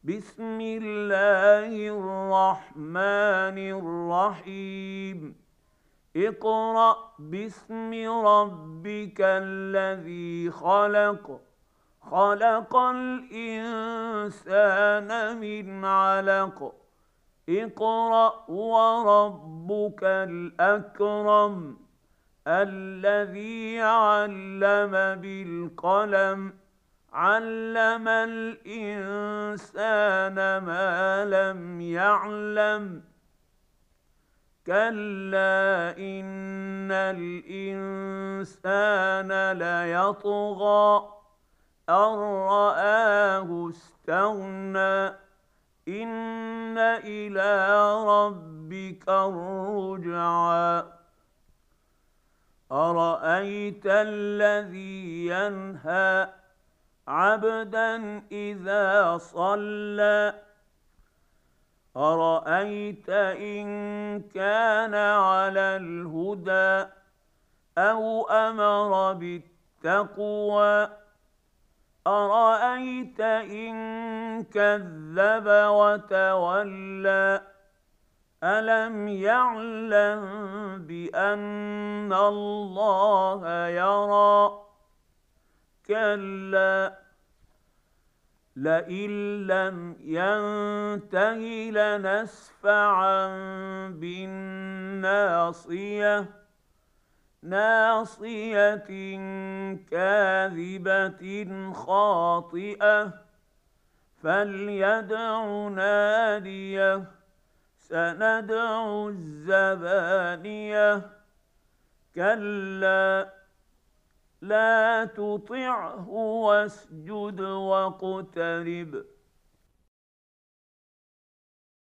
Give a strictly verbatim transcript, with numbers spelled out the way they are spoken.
بسم الله الرحمن الرحيم اقرأ باسم ربك الذي خلق خلق الإنسان من علق اقرأ وربك الأكرم الذي علم بالقلم علم الإنسان ما لم يعلم كلا إن الإنسان ليطغى أن رآه استغنى إن إلى ربك الرجعى أرأيت الذي ينهى عبدا إذا صلى أرأيت إن كان على الهدى أو أمر بالتقوى أرأيت إن كذب وتولى ألم يعلم بأن الله يرى كلا لئن لم ينته لنسفعا بالناصية ناصية كاذبة خاطئة فليدع ناديه سندع الزبانية كلا لا تطعه واسجد واقترب